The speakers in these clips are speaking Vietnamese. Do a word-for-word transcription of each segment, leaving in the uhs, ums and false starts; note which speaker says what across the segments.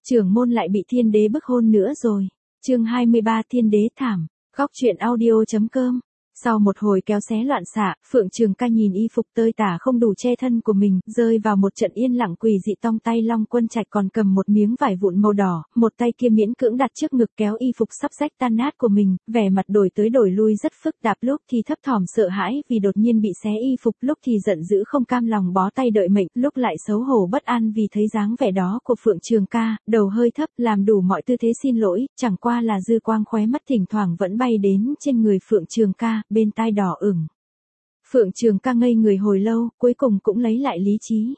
Speaker 1: Trưởng môn lại bị thiên đế bức hôn nữa rồi. Chương hai mươi ba Thiên đế thảm. Góc truyện audio chấm com. Sau một hồi kéo xé loạn xạ, Phượng Trường Ca nhìn y phục tơi tả không đủ che thân của mình, rơi vào một trận yên lặng quỷ dị. Tong tay Long Quân Trạch còn cầm một miếng vải vụn màu đỏ, một tay kia miễn cưỡng đặt trước ngực kéo y phục sắp rách tan nát của mình, vẻ mặt đổi tới đổi lui rất phức tạp, lúc thì thấp thỏm sợ hãi vì đột nhiên bị xé y phục, lúc thì giận dữ không cam lòng bó tay đợi mệnh, lúc lại xấu hổ bất an vì thấy dáng vẻ đó của Phượng Trường Ca, đầu hơi thấp, làm đủ mọi tư thế xin lỗi, chẳng qua là dư quang khóe mắt thỉnh thoảng vẫn bay đến trên người Phượng Trường Ca, bên tai đỏ ửng. Phượng Trường Ca ngây người hồi lâu, cuối cùng cũng lấy lại lý trí.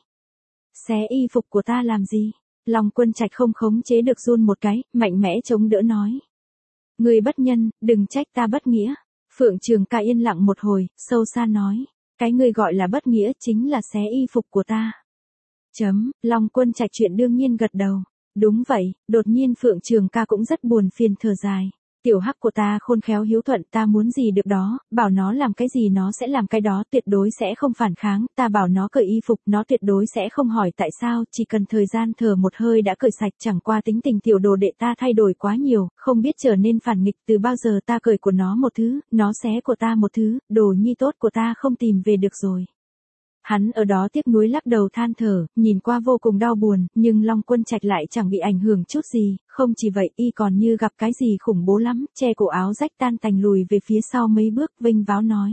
Speaker 1: Xé y phục của ta làm gì? Long Quân Trạch không khống chế được run một cái, mạnh mẽ chống đỡ nói. Ngươi bất nhân, đừng trách ta bất nghĩa. Phượng Trường Ca yên lặng một hồi, sâu xa nói. Cái ngươi gọi là bất nghĩa chính là xé y phục của ta. Chấm, Long Quân Trạch chuyện đương nhiên gật đầu. Đúng vậy, đột nhiên Phượng Trường Ca cũng rất buồn phiền thở dài. Tiểu hắc của ta khôn khéo hiếu thuận, ta muốn gì được đó, bảo nó làm cái gì nó sẽ làm cái đó, tuyệt đối sẽ không phản kháng, ta bảo nó cởi y phục, nó tuyệt đối sẽ không hỏi tại sao, chỉ cần thời gian thở một hơi đã cởi sạch, chẳng qua tính tình tiểu đồ đệ ta thay đổi quá nhiều, không biết trở nên phản nghịch, từ bao giờ ta cởi của nó một thứ, nó xé của ta một thứ, đồ nhi tốt của ta không tìm về được rồi. Hắn ở đó tiếc nuối lắc đầu than thở, nhìn qua vô cùng đau buồn, nhưng Long Quân Trạch lại chẳng bị ảnh hưởng chút gì, không chỉ vậy y còn như gặp cái gì khủng bố lắm, che cổ áo rách tan tành lùi về phía sau mấy bước vênh váo nói.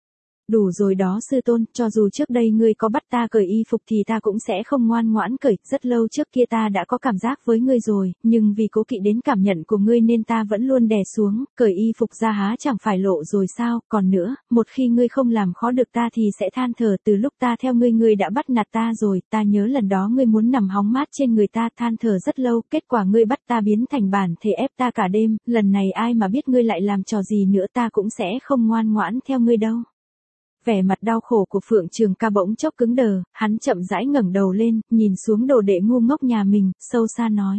Speaker 1: Đủ rồi đó sư tôn, cho dù trước đây ngươi có bắt ta cởi y phục thì ta cũng sẽ không ngoan ngoãn cởi, rất lâu trước kia ta đã có cảm giác với ngươi rồi, nhưng vì cố kỵ đến cảm nhận của ngươi nên ta vẫn luôn đè xuống, cởi y phục ra há chẳng phải lộ rồi sao, còn nữa, một khi ngươi không làm khó được ta thì sẽ than thở, từ lúc ta theo ngươi ngươi đã bắt nạt ta rồi, ta nhớ lần đó ngươi muốn nằm hóng mát trên người ta than thở rất lâu, kết quả ngươi bắt ta biến thành bản thể ép ta cả đêm, lần này ai mà biết ngươi lại làm trò gì nữa ta cũng sẽ không ngoan ngoãn theo ngươi đâu. Vẻ mặt đau khổ của Phượng Trường Ca bỗng chốc cứng đờ, hắn chậm rãi ngẩng đầu lên, nhìn xuống đồ đệ ngu ngốc nhà mình, sâu xa nói.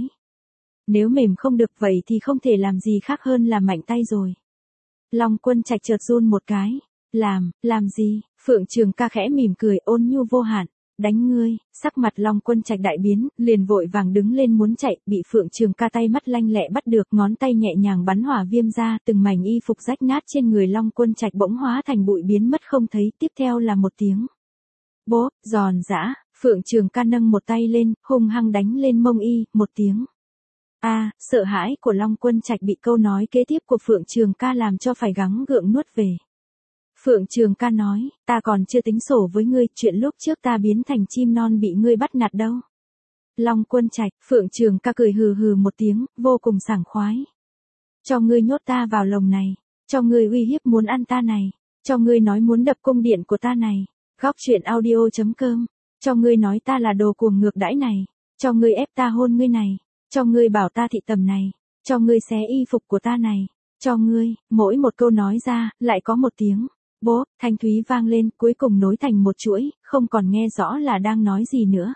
Speaker 1: Nếu mềm không được vậy thì không thể làm gì khác hơn là mạnh tay rồi. Long Quân Trạch chợt run một cái. Làm, làm gì? Phượng Trường Ca khẽ mỉm cười ôn nhu vô hạn. Đánh ngươi, sắc mặt Long Quân Trạch đại biến, liền vội vàng đứng lên muốn chạy, bị Phượng Trường Ca tay mắt lanh lẹ bắt được, ngón tay nhẹ nhàng bắn hỏa viêm ra, từng mảnh y phục rách nát trên người Long Quân Trạch bỗng hóa thành bụi biến mất không thấy, tiếp theo là một tiếng bốp, giòn giã, Phượng Trường Ca nâng một tay lên, hung hăng đánh lên mông y, một tiếng. A, à, sợ hãi của Long Quân Trạch bị câu nói kế tiếp của Phượng Trường Ca làm cho phải gắng gượng nuốt về. Phượng Trường Ca nói, ta còn chưa tính sổ với ngươi, chuyện lúc trước ta biến thành chim non bị ngươi bắt nạt đâu. Long Quân Trạch, Phượng Trường Ca cười hừ hừ một tiếng, vô cùng sảng khoái. Cho ngươi nhốt ta vào lồng này, cho ngươi uy hiếp muốn ăn ta này, cho ngươi nói muốn đập cung điện của ta này, góc truyện audio chấm com, cho ngươi nói ta là đồ cuồng ngược đãi này, cho ngươi ép ta hôn ngươi này, cho ngươi bảo ta thị tầm này, cho ngươi xé y phục của ta này, cho ngươi, mỗi một câu nói ra, lại có một tiếng. Bố, thanh thúy vang lên, cuối cùng nối thành một chuỗi, không còn nghe rõ là đang nói gì nữa.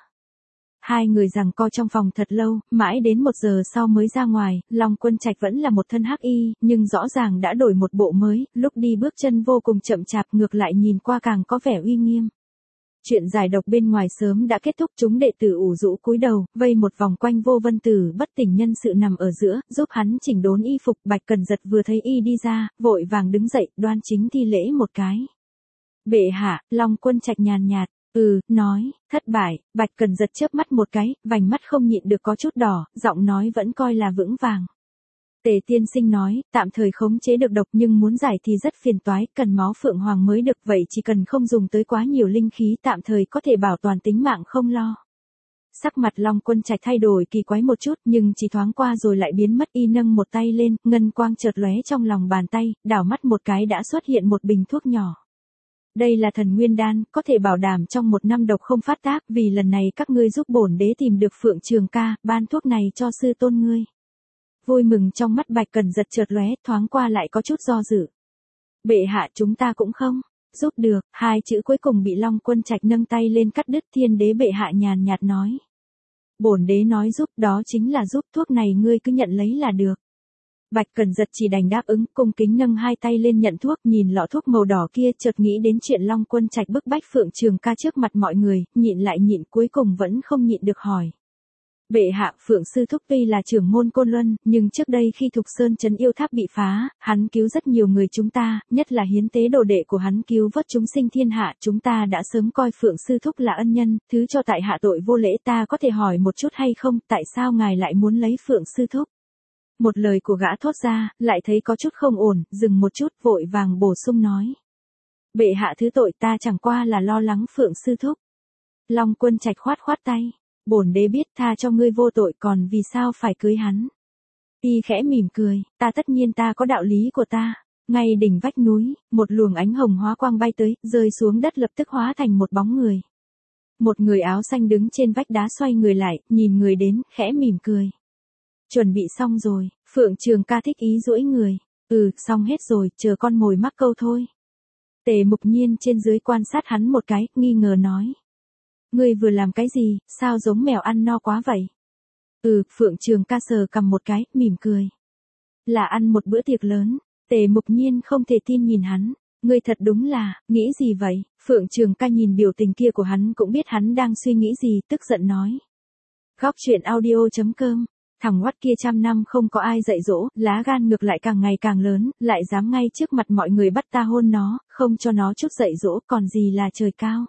Speaker 1: Hai người giằng co trong phòng thật lâu, mãi đến một giờ sau mới ra ngoài, Long Quân Trạch vẫn là một thân hắc y, nhưng rõ ràng đã đổi một bộ mới, lúc đi bước chân vô cùng chậm chạp, ngược lại nhìn qua càng có vẻ uy nghiêm. Chuyện giải độc bên ngoài sớm đã kết thúc, chúng đệ tử ủ rũ cúi đầu, vây một vòng quanh Vô Vân Tử bất tỉnh nhân sự nằm ở giữa, giúp hắn chỉnh đốn y phục. Bạch Cẩn Giật vừa thấy y đi ra, vội vàng đứng dậy, đoan chính thi lễ một cái. Bệ hạ, Long Quân Trạch nhàn nhạt, ừ, nói, thất bại. Bạch Cẩn Giật chớp mắt một cái, vành mắt không nhịn được có chút đỏ, giọng nói vẫn coi là vững vàng. Tề tiên sinh nói, tạm thời khống chế được độc nhưng muốn giải thì rất phiền toái, cần máu phượng hoàng mới được, vậy chỉ cần không dùng tới quá nhiều linh khí tạm thời có thể bảo toàn tính mạng không lo. Sắc mặt Long Quân Trạch thay đổi kỳ quái một chút nhưng chỉ thoáng qua rồi lại biến mất, y nâng một tay lên, ngân quang chợt lóe trong lòng bàn tay, đảo mắt một cái đã xuất hiện một bình thuốc nhỏ. Đây là thần nguyên đan, có thể bảo đảm trong một năm độc không phát tác, vì lần này các ngươi giúp bổn đế tìm được Phượng Trường Ca, ban thuốc này cho sư tôn ngươi. Vui mừng trong mắt Bạch Cẩn Giật chợt lóe, thoáng qua lại có chút do dự. Bệ hạ chúng ta cũng không giúp được, hai chữ cuối cùng bị Long Quân Trạch nâng tay lên cắt đứt. Thiên đế bệ hạ nhàn nhạt nói. Bổn đế nói giúp đó chính là giúp, thuốc này ngươi cứ nhận lấy là được. Bạch Cẩn Giật chỉ đành đáp ứng, cung kính nâng hai tay lên nhận thuốc, nhìn lọ thuốc màu đỏ kia chợt nghĩ đến chuyện Long Quân Trạch bức bách Phượng Trường Ca trước mặt mọi người, nhịn lại nhịn cuối cùng vẫn không nhịn được hỏi. Bệ hạ, Phượng sư thúc tuy là trưởng môn Côn Luân, nhưng trước đây khi Thục Sơn trấn yêu tháp bị phá, hắn cứu rất nhiều người chúng ta, nhất là hiến tế đồ đệ của hắn cứu vớt chúng sinh thiên hạ, chúng ta đã sớm coi Phượng sư thúc là ân nhân, thứ cho tại hạ tội vô lễ. Ta có thể hỏi một chút hay không, tại sao ngài lại muốn lấy Phượng sư thúc? Một lời của gã thốt ra, lại thấy có chút không ổn, dừng một chút, vội vàng bổ sung nói. Bệ hạ thứ tội, ta chẳng qua là lo lắng Phượng sư thúc. Long Quân Trạch khoát khoát tay. Bổn đế biết, tha cho ngươi vô tội, còn vì sao phải cưới hắn? Y khẽ mỉm cười, ta tất nhiên ta có đạo lý của ta. Ngay đỉnh vách núi, một luồng ánh hồng hóa quang bay tới, rơi xuống đất lập tức hóa thành một bóng người. Một người áo xanh đứng trên vách đá xoay người lại, nhìn người đến, khẽ mỉm cười. Chuẩn bị xong rồi. Phượng Trường Ca thích ý duỗi người. Ừ, xong hết rồi, chờ con mồi mắc câu thôi. Tề Mục Nhiên trên dưới quan sát hắn một cái, nghi ngờ nói. Ngươi vừa làm cái gì, sao giống mèo ăn no quá vậy? Ừ, Phượng Trường Ca sờ cầm một cái, mỉm cười. Là ăn một bữa tiệc lớn. Tề Mục Nhiên không thể tin nhìn hắn. Ngươi thật đúng là, nghĩ gì vậy? Phượng Trường Ca nhìn biểu tình kia của hắn cũng biết hắn đang suy nghĩ gì, tức giận nói. Góc truyện audio chấm com. Thằng oắt kia trăm năm không có ai dạy dỗ, lá gan ngược lại càng ngày càng lớn, lại dám ngay trước mặt mọi người bắt ta hôn nó, không cho nó chút dạy dỗ, còn gì là trời cao.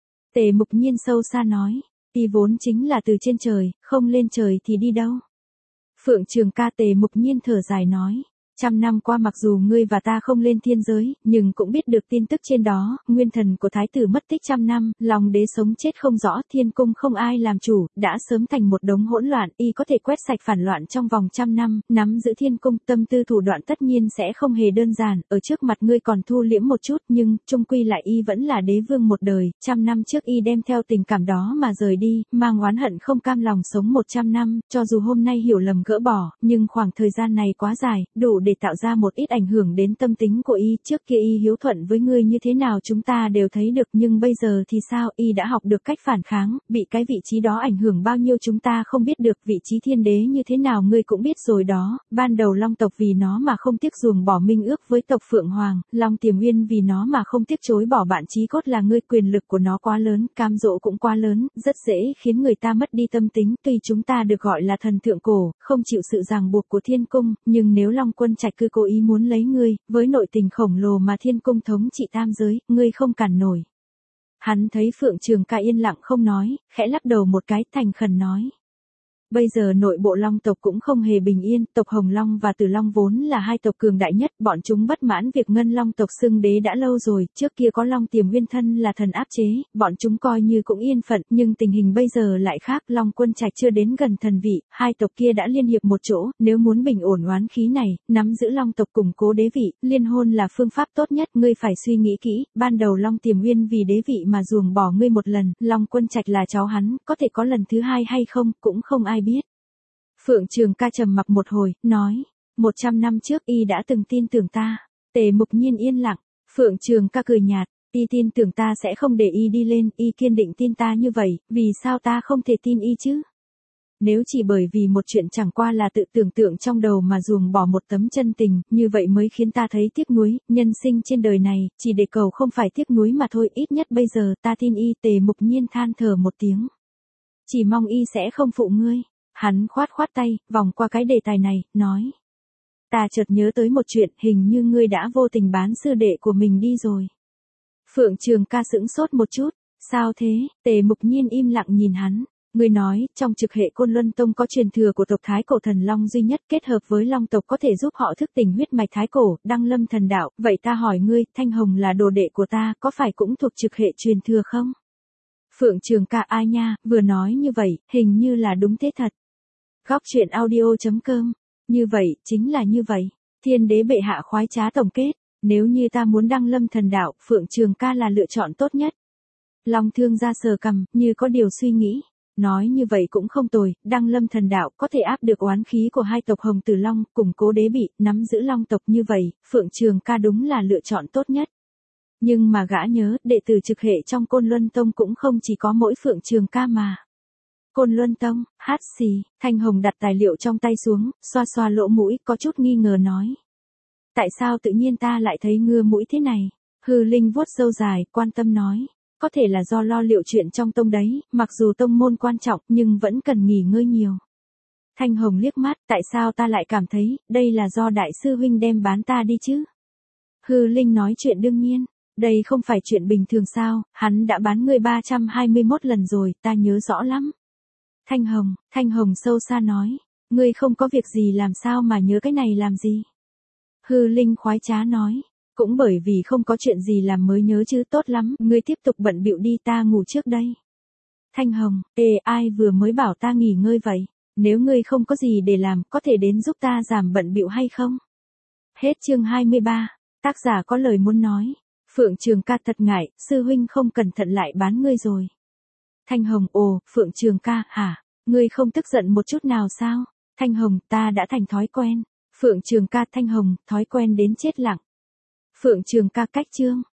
Speaker 1: Tề Mục Nhiên sâu xa nói, y vốn chính là từ trên trời, không lên trời thì đi đâu. Phượng Trường Ca. Tề Mục Nhiên thở dài nói. Trăm năm qua mặc dù ngươi và ta không lên thiên giới, nhưng cũng biết được tin tức trên đó, nguyên thần của thái tử mất tích trăm năm, lòng đế sống chết không rõ, thiên cung không ai làm chủ, đã sớm thành một đống hỗn loạn, y có thể quét sạch phản loạn trong vòng trăm năm, nắm giữ thiên cung, tâm tư thủ đoạn tất nhiên sẽ không hề đơn giản, ở trước mặt ngươi còn thu liễm một chút, nhưng, chung quy lại y vẫn là đế vương một đời, trăm năm trước y đem theo tình cảm đó mà rời đi, mang oán hận không cam lòng sống một trăm năm, cho dù hôm nay hiểu lầm gỡ bỏ, nhưng khoảng thời gian này quá dài, đủ để tạo ra một ít ảnh hưởng đến tâm tính của y. Trước kia y hiếu thuận với ngươi như thế nào chúng ta đều thấy được, nhưng bây giờ thì sao? Y đã học được cách phản kháng, bị cái vị trí đó ảnh hưởng bao nhiêu chúng ta không biết được, vị trí thiên đế như thế nào ngươi cũng biết rồi đó. Ban đầu Long tộc vì nó mà không tiếc ruồng bỏ minh ước với tộc Phượng Hoàng, Long Tiềm Uyên vì nó mà không tiếc chối bỏ bạn chí cốt là ngươi, quyền lực của nó quá lớn, cam dỗ cũng quá lớn, rất dễ khiến người ta mất đi tâm tính. Tuy chúng ta được gọi là thần thượng cổ, không chịu sự ràng buộc của thiên cung, nhưng nếu Long Quân Trạch cứ cố ý muốn lấy ngươi, với nội tình khổng lồ mà thiên cung thống trị tam giới, ngươi không cản nổi. Hắn thấy Phượng Trường Ca yên lặng không nói, khẽ lắc đầu một cái, thành khẩn nói. Bây giờ nội bộ Long tộc cũng không hề bình yên, tộc Hồng Long và Tử Long vốn là hai tộc cường đại nhất, bọn chúng bất mãn việc Ngân Long tộc xưng đế đã lâu rồi, trước kia có Long Tiềm Uyên thân là thần áp chế, bọn chúng coi như cũng yên phận, nhưng tình hình bây giờ lại khác, Long Quân Trạch chưa đến gần thần vị, hai tộc kia đã liên hiệp một chỗ, nếu muốn bình ổn oán khí này, nắm giữ Long tộc củng cố đế vị, liên hôn là phương pháp tốt nhất, ngươi phải suy nghĩ kỹ, ban đầu Long Tiềm Uyên vì đế vị mà ruồng bỏ ngươi một lần, Long Quân Trạch là cháu hắn, có thể có lần thứ hai hay không, cũng không ai biết. Phượng Trường Ca trầm mặc một hồi, nói, một trăm năm trước y đã từng tin tưởng ta. Tề Mục Nhiên yên lặng, Phượng Trường Ca cười nhạt, y tin tưởng ta sẽ không để y đi lên, y kiên định tin ta như vậy, vì sao ta không thể tin y chứ? Nếu chỉ bởi vì một chuyện chẳng qua là tự tưởng tượng trong đầu mà ruồng bỏ một tấm chân tình, như vậy mới khiến ta thấy tiếc nuối, nhân sinh trên đời này, chỉ để cầu không phải tiếc nuối mà thôi, ít nhất bây giờ ta tin y. Tề Mục Nhiên than thở một tiếng. Chỉ mong y sẽ không phụ ngươi. Hắn khoát khoát tay, vòng qua cái đề tài này, nói. Ta chợt nhớ tới một chuyện, hình như ngươi đã vô tình bán sư đệ của mình đi rồi. Phượng Trường Ca sững sốt một chút, sao thế? Tề Mục Nhiên im lặng nhìn hắn. Ngươi nói, trong trực hệ Côn Luân Tông có truyền thừa của tộc Thái Cổ Thần Long duy nhất, kết hợp với Long tộc có thể giúp họ thức tỉnh huyết mạch Thái Cổ, đăng lâm thần đạo, vậy ta hỏi ngươi, Thanh Hồng là đồ đệ của ta, có phải cũng thuộc trực hệ truyền thừa không? Phượng Trường Ca. Ai nha, vừa nói như vậy, hình như là đúng thế thật. Góc truyện audio chấm com. Như vậy, chính là như vậy. Thiên đế bệ hạ khoái trá tổng kết. Nếu như ta muốn đăng lâm thần đạo, Phượng Trường Ca là lựa chọn tốt nhất. Long Thương ra sờ cằm, như có điều suy nghĩ. Nói như vậy cũng không tồi, đăng lâm thần đạo có thể áp được oán khí của hai tộc Hồng Tử Long, củng cố đế bị, nắm giữ Long tộc như vậy, Phượng Trường Ca đúng là lựa chọn tốt nhất. Nhưng mà gã nhớ, đệ tử trực hệ trong Côn Luân Tông cũng không chỉ có mỗi Phượng Trường Ca mà. Côn Luân Tông, hát xì, Thanh Hồng đặt tài liệu trong tay xuống, xoa xoa lỗ mũi, có chút nghi ngờ nói. Tại sao tự nhiên ta lại thấy ngưa mũi thế này? Hư Linh vuốt râu dài, quan tâm nói. có thể là do lo liệu chuyện trong tông đấy, mặc dù tông môn quan trọng nhưng vẫn cần nghỉ ngơi nhiều. Thanh Hồng liếc mắt, tại sao ta lại cảm thấy, đây là do đại sư huynh đem bán ta đi chứ? Hư Linh nói chuyện đương nhiên, đây không phải chuyện bình thường sao, hắn đã bán ngươi ba trăm hai mươi mốt lần rồi, ta nhớ rõ lắm. Thanh Hồng, Thanh Hồng sâu xa nói, ngươi không có việc gì làm sao mà nhớ cái này làm gì? Hư Linh khoái trá nói, cũng bởi vì không có chuyện gì làm mới nhớ chứ, tốt lắm, ngươi tiếp tục bận bịu đi, ta ngủ trước đây. Thanh Hồng, ê, ai vừa mới bảo ta nghỉ ngơi vậy? Nếu ngươi không có gì để làm, có thể đến giúp ta giảm bận bịu hay không? Hết chương hai mươi ba, tác giả có lời muốn nói. Phượng Trường Ca thật ngại, sư huynh không cẩn thận lại bán ngươi rồi. Thanh Hồng, ồ, Phượng Trường Ca, hả? Ngươi không tức giận một chút nào sao? Thanh Hồng, ta đã thành thói quen. Phượng Trường Ca, Thanh Hồng, thói quen đến chết lặng. Phượng Trường Ca cách chương.